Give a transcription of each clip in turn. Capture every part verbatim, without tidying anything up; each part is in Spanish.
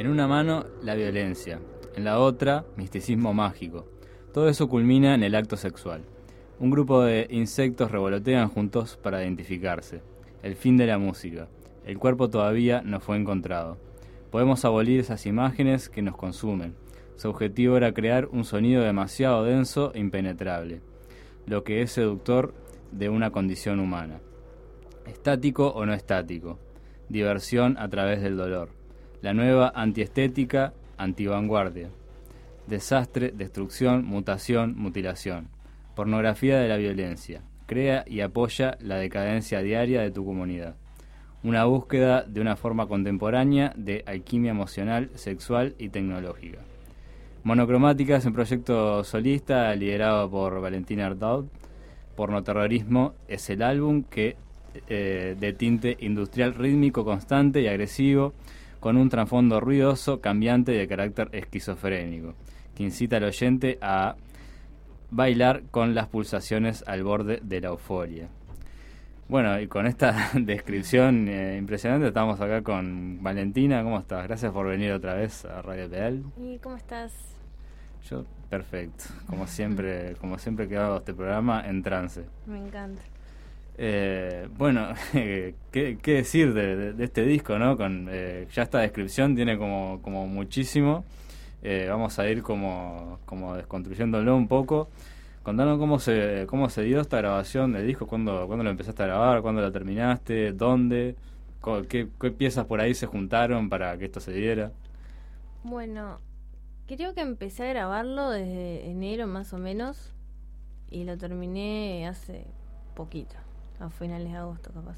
En una mano, la violencia. En la otra, misticismo mágico. Todo eso culmina en el acto sexual. Un grupo de insectos revolotean juntos para identificarse. El fin de la música. El cuerpo todavía no fue encontrado. Podemos abolir esas imágenes que nos consumen. Su objetivo era crear un sonido demasiado denso e impenetrable, lo que es seductor de una condición humana. Estático o no estático. Diversión a través del dolor. La nueva antiestética, antivanguardia. Desastre, destrucción, mutación, mutilación. Pornografía de la violencia. Crea y apoya la decadencia diaria de tu comunidad. Una búsqueda de una forma contemporánea de alquimia emocional, sexual y tecnológica. Monocromática es un proyecto solista liderado por Valentina Artaud. Pornoterrorismo es el álbum que eh, de tinte industrial rítmico constante y agresivo, con un trasfondo ruidoso, cambiante y de carácter esquizofrénico, que incita al oyente a bailar con las pulsaciones al borde de la euforia. Bueno, y con esta descripción eh, impresionante estamos acá con Valentina. ¿Cómo estás? Gracias por venir otra vez a Radio Pedal. ¿Y cómo estás? Yo, perfecto. Como siempre, como siempre que hago este programa, en trance. Me encanta. Eh, bueno, ¿qué, qué decir de, de, de este disco, ¿no? Con eh, ya esta descripción tiene como, como muchísimo. Eh, vamos a ir como, como desconstruyéndolo un poco. Contanos cómo se cómo se dio esta grabación del disco, cuándo, cuándo lo empezaste a grabar, cuándo lo terminaste, dónde, qué, qué piezas por ahí se juntaron para que esto se diera. Bueno, creo que empecé a grabarlo desde enero más o menos y lo terminé hace poquito, a finales de agosto capaz.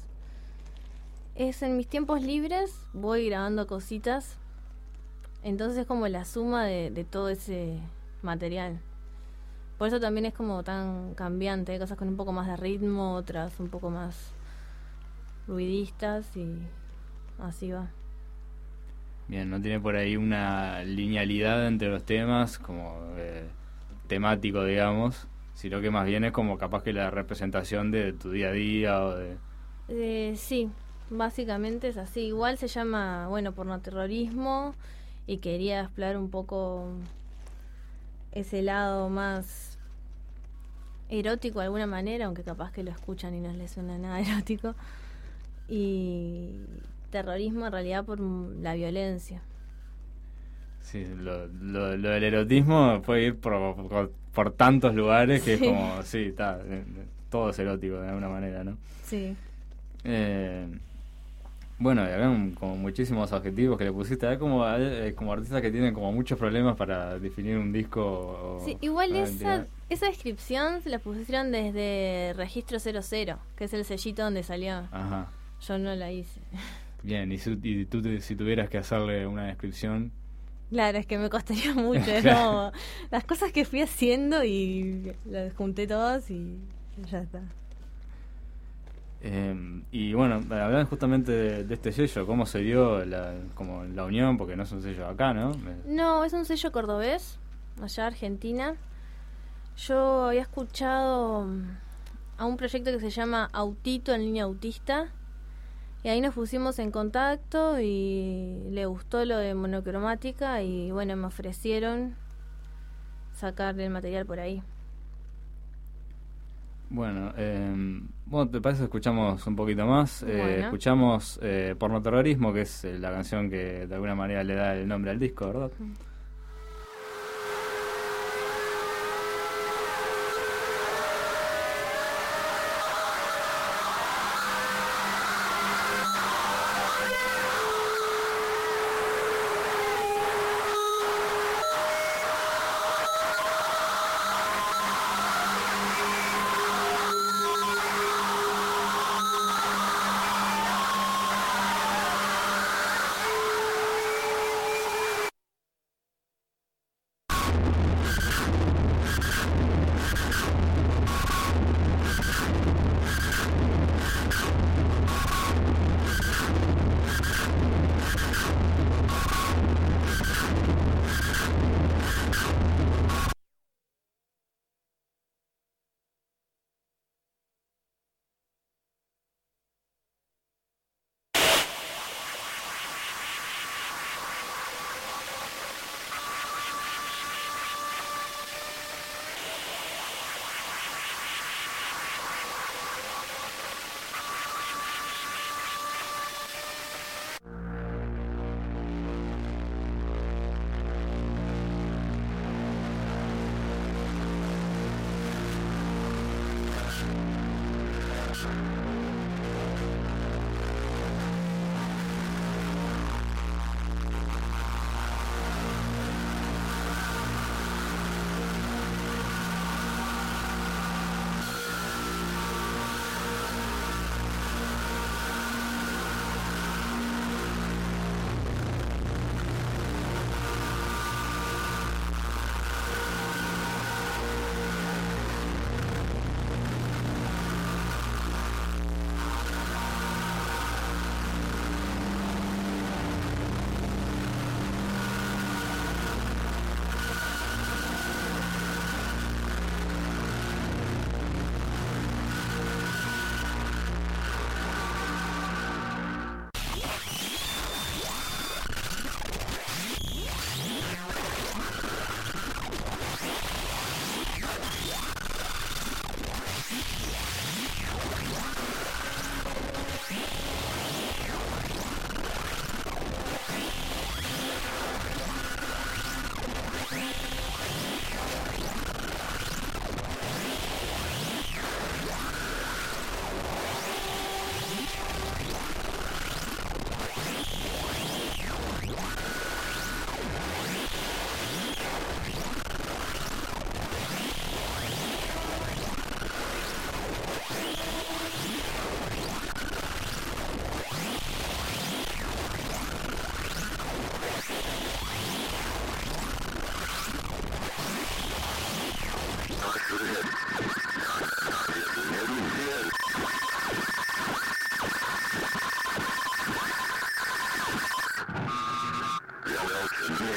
Es en mis tiempos libres, voy grabando cositas, entonces es como la suma de, de todo ese material. Por eso también es como tan cambiante, hay cosas con un poco más de ritmo, otras un poco más ruidistas y así va. Bien, no tiene por ahí una linealidad entre los temas, como eh, temático, digamos, sino que más bien es como capaz que la representación de tu día a día o de... Eh, sí, básicamente es así. Igual se llama, bueno, pornoterrorismo y quería explorar un poco ese lado más erótico de alguna manera, aunque capaz que lo escuchan y no les suena nada erótico, y terrorismo en realidad por la violencia. Sí, lo, lo, lo del erotismo puede ir por, por, por tantos lugares que sí. Es como, sí, está, todo es erótico de alguna manera, ¿no? Sí. Eh, bueno, y había un, como muchísimos adjetivos que le pusiste. Hay como, hay como artistas que tienen como muchos problemas para definir un disco. O, sí, igual esa, esa descripción se la pusieron desde Registro cero cero, que es el sellito donde salió. Ajá. Yo no la hice. Bien, y, su, y tú te, si tuvieras que hacerle una descripción... Claro, es que me costaría mucho. Es como las cosas que fui haciendo y las junté todas y ya está. Eh, y bueno, hablan justamente de, de este sello, cómo se dio la, como la unión, porque no es un sello acá, ¿no? No, es un sello cordobés, allá Argentina. Yo había escuchado a un proyecto que se llama Autito en línea autista, y ahí nos pusimos en contacto y le gustó lo de monocromática y bueno, me ofrecieron sacarle el material por ahí. Bueno, eh, bueno, ¿te parece? Escuchamos un poquito más. Bueno. Eh, escuchamos eh, Pornoterrorismo, que es eh, la canción que de alguna manera le da el nombre al disco, ¿verdad? Mm.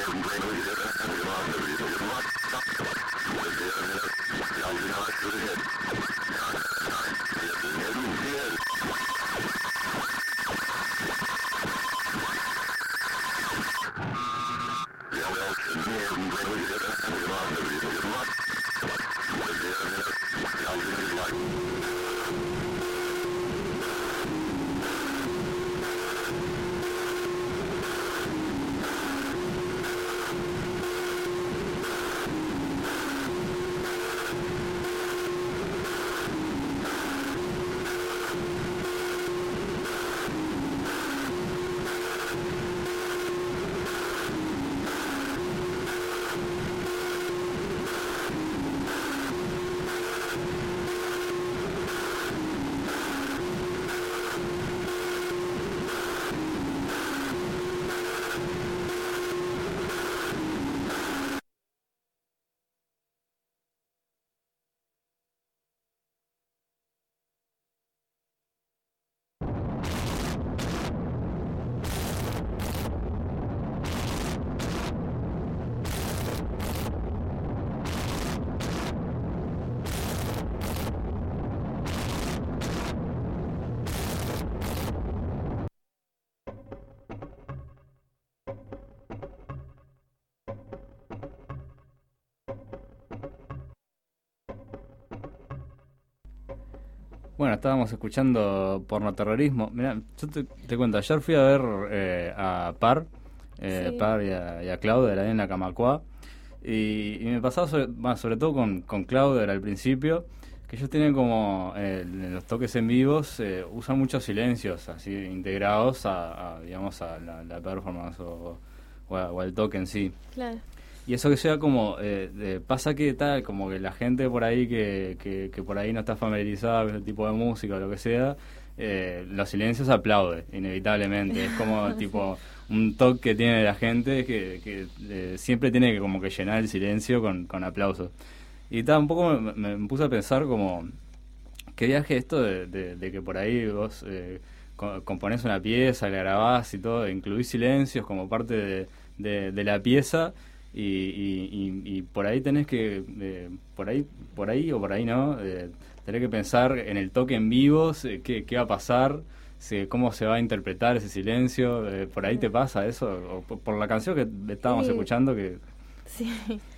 Bueno, estábamos escuchando pornoterrorismo. Mirá, yo te, te cuento, ayer fui a ver eh, a Par, eh, sí. Par y a, y a Claudio, era ahí en la Camacuá, y, y me pasaba sobre, bueno, sobre todo con, con Claudio, era al principio, que ellos tienen como, eh, en los toques en vivos, eh, usan muchos silencios así integrados a, a digamos, a la, la performance o, o, a, o al toque en sí. Claro. Y eso que sea como, eh, de, pasa que tal, como que la gente por ahí que, que, que por ahí no está familiarizada con ese tipo de música o lo que sea, eh, los silencios aplaude, inevitablemente. Es como tipo un toque que tiene la gente que, que eh, siempre tiene que como que llenar el silencio con, con aplausos. Y tal, un poco me, me puse a pensar como, qué viaje esto de, de, de que por ahí vos eh, co- componés una pieza, la grabás y todo, incluís silencios como parte de, de, de la pieza. Y, y, y, y por ahí tenés que, eh, por ahí por ahí o por ahí no, eh, tenés que pensar en el toque en vivo, eh, qué, qué va a pasar, si, cómo se va a interpretar ese silencio, eh, por ahí te pasa eso, o por, por la canción que estábamos Sí. escuchando que... Sí,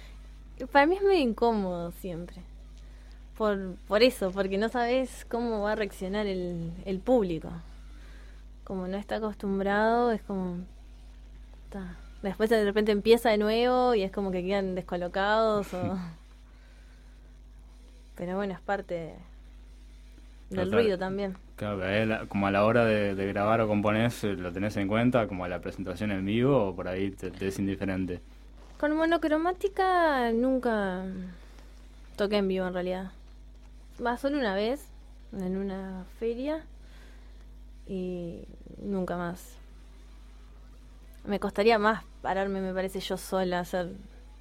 para mí es medio incómodo siempre, por, por eso, porque no sabes cómo va a reaccionar el, el público, como no está acostumbrado, es como... Ta. Después de repente empieza de nuevo y es como que quedan descolocados o... Pero bueno, es parte de- del Total. ruido también. Claro, que la- como a la hora de, de grabar o componer lo tenés en cuenta, como a la presentación en vivo, o por ahí te, te es indiferente. Con monocromática nunca toqué en vivo en realidad. Va solo una vez en una feria y nunca más. Me costaría más pararme, me parece, yo sola a hacer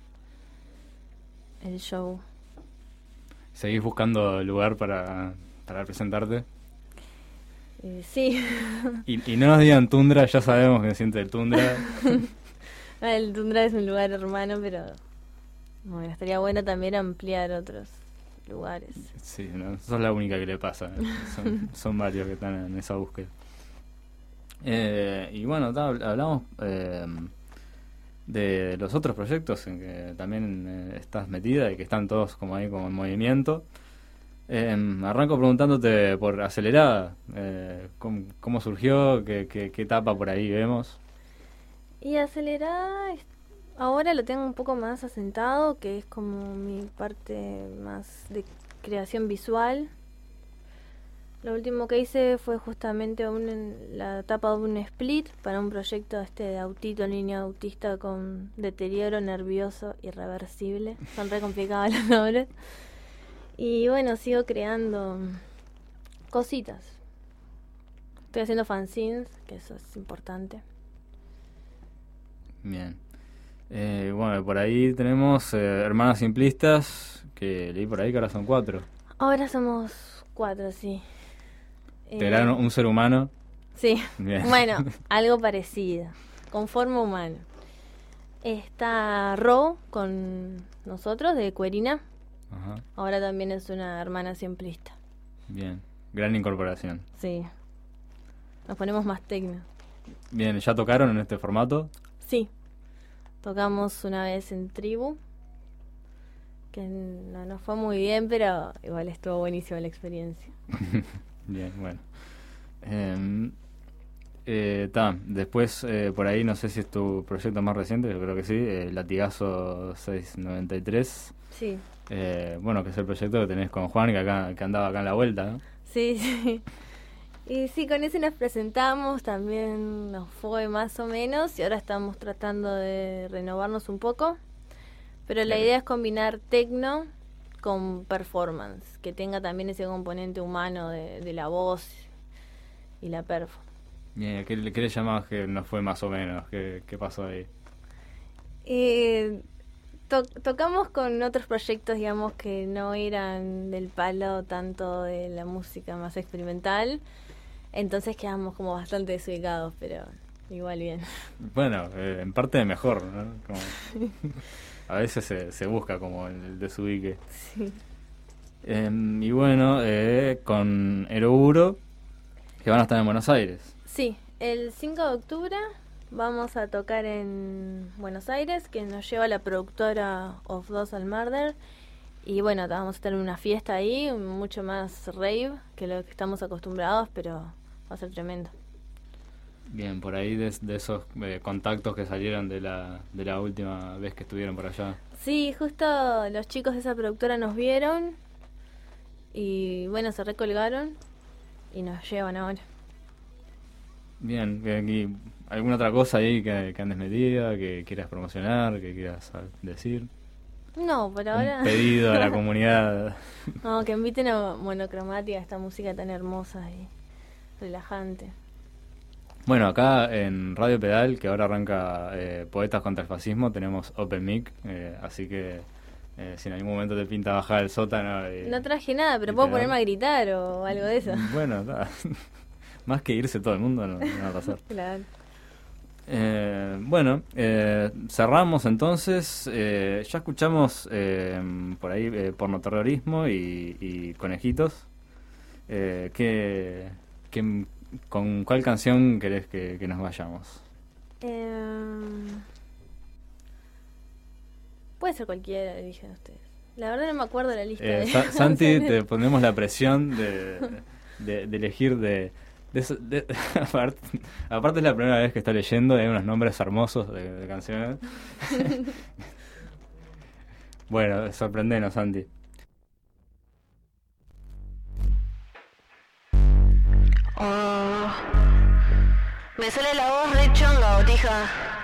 el show. ¿Seguís buscando lugar para, para presentarte? Eh, sí. Y, y no nos digan Tundra, ya sabemos que siente el Tundra. El Tundra es un lugar hermano, pero bueno, estaría bueno también ampliar otros lugares. Sí, no sos la única que le pasa. ¿eh? Son, son varios que están en esa búsqueda. Eh, y bueno, ta, hablamos eh, de los otros proyectos en que también eh, estás metida y que están todos como ahí como en movimiento. Eh, arranco preguntándote por Acelerada, eh, ¿cómo, cómo surgió? ¿Qué, qué, qué etapa por ahí vemos? Y Acelerada, es- ahora lo tengo un poco más asentado, que es como mi parte más de creación visual. Lo último que hice fue justamente un, la etapa de un split para un proyecto este de autito, niño autista con deterioro nervioso irreversible. Son re complicados los nombres. Y bueno, sigo creando cositas. Estoy haciendo fanzines, que eso es importante. Bien. Eh, bueno, por ahí tenemos eh, Hermanas Simplistas, que leí por ahí que ahora son cuatro. Ahora somos cuatro, sí. ¿Integraron Eh, un ser humano? Sí, Bien. bueno, algo parecido, con forma humana. Está Ro con nosotros, de Cuerina. Ajá. Ahora también es una hermana simplista. Bien, gran incorporación. Sí. Nos ponemos más tecno. Bien, ¿ya tocaron en este formato? Sí. Tocamos una vez en Tribu, que no nos fue muy bien, pero igual estuvo buenísima la experiencia. Bien, bueno. Eh, eh, ta, después, eh, por ahí, no sé si es tu proyecto más reciente, yo creo que sí, eh, Latigazo seiscientos noventa y tres. Sí. Eh, bueno, que es el proyecto que tenés con Juan, que, acá, que andaba acá en la vuelta, ¿no? Sí, sí. Y sí, con ese nos presentamos, también nos fue más o menos, y ahora estamos tratando de renovarnos un poco. Pero la Bien. idea es combinar tecno con performance, que tenga también ese componente humano de, de la voz y la perfo. Bien, ¿qué, le- qué le llamabas que no fue más o menos? ¿Qué, qué pasó ahí? Eh, to- tocamos con otros proyectos, digamos, que no eran del palo tanto de la música más experimental, entonces quedamos como bastante desubicados, pero igual bien. Bueno, eh, en parte mejor, ¿no? Como, a veces se, se busca como el desubique. Sí. Eh, y bueno, eh, con Eroguro, que van a estar en Buenos Aires. Sí, el cinco de octubre vamos a tocar en Buenos Aires, que nos lleva la productora Of Dos al Murder. Y bueno, vamos a tener una fiesta ahí, mucho más rave que lo que estamos acostumbrados, pero va a ser tremendo. Bien, por ahí de, de esos eh, contactos que salieron de la, de la última vez que estuvieron por allá. Sí, justo los chicos de esa productora nos vieron y bueno, se recolgaron y nos llevan ahora. Bien, que- que- ¿alguna otra cosa ahí que, que andes metida, que quieras promocionar, que quieras ah, decir? No, por ahora. Un pedido a la comunidad. No, que inviten a Monocromática, esta música tan hermosa y relajante. Bueno, acá en Radio Pedal, que ahora arranca eh, Poetas contra el Fascismo, tenemos Open Mic, eh, así que eh, si en algún momento te pinta bajar el sótano... y- No traje nada, pero y puedo te ponerme da- a gritar o algo de eso. Bueno, ta, más que irse todo el mundo no, no va a pasar. Claro. Eh, bueno, eh, cerramos entonces. Eh, ya escuchamos eh, por ahí eh, pornoterrorismo y, y conejitos. Eh, ¿qué, qué- ¿Con cuál canción querés que, que nos vayamos? Em, puede ser cualquiera, eligen ustedes. La verdad no me acuerdo la lista. Eh, de Sa- Santi, canciones. te ponemos la presión de, de, de elegir de... de eso- de- aparte, aparte es la primera vez que está leyendo, hay unos nombres hermosos de, de canciones. Bueno, sorprendenos, Santi. Oh, me sale la voz re chonga, botija.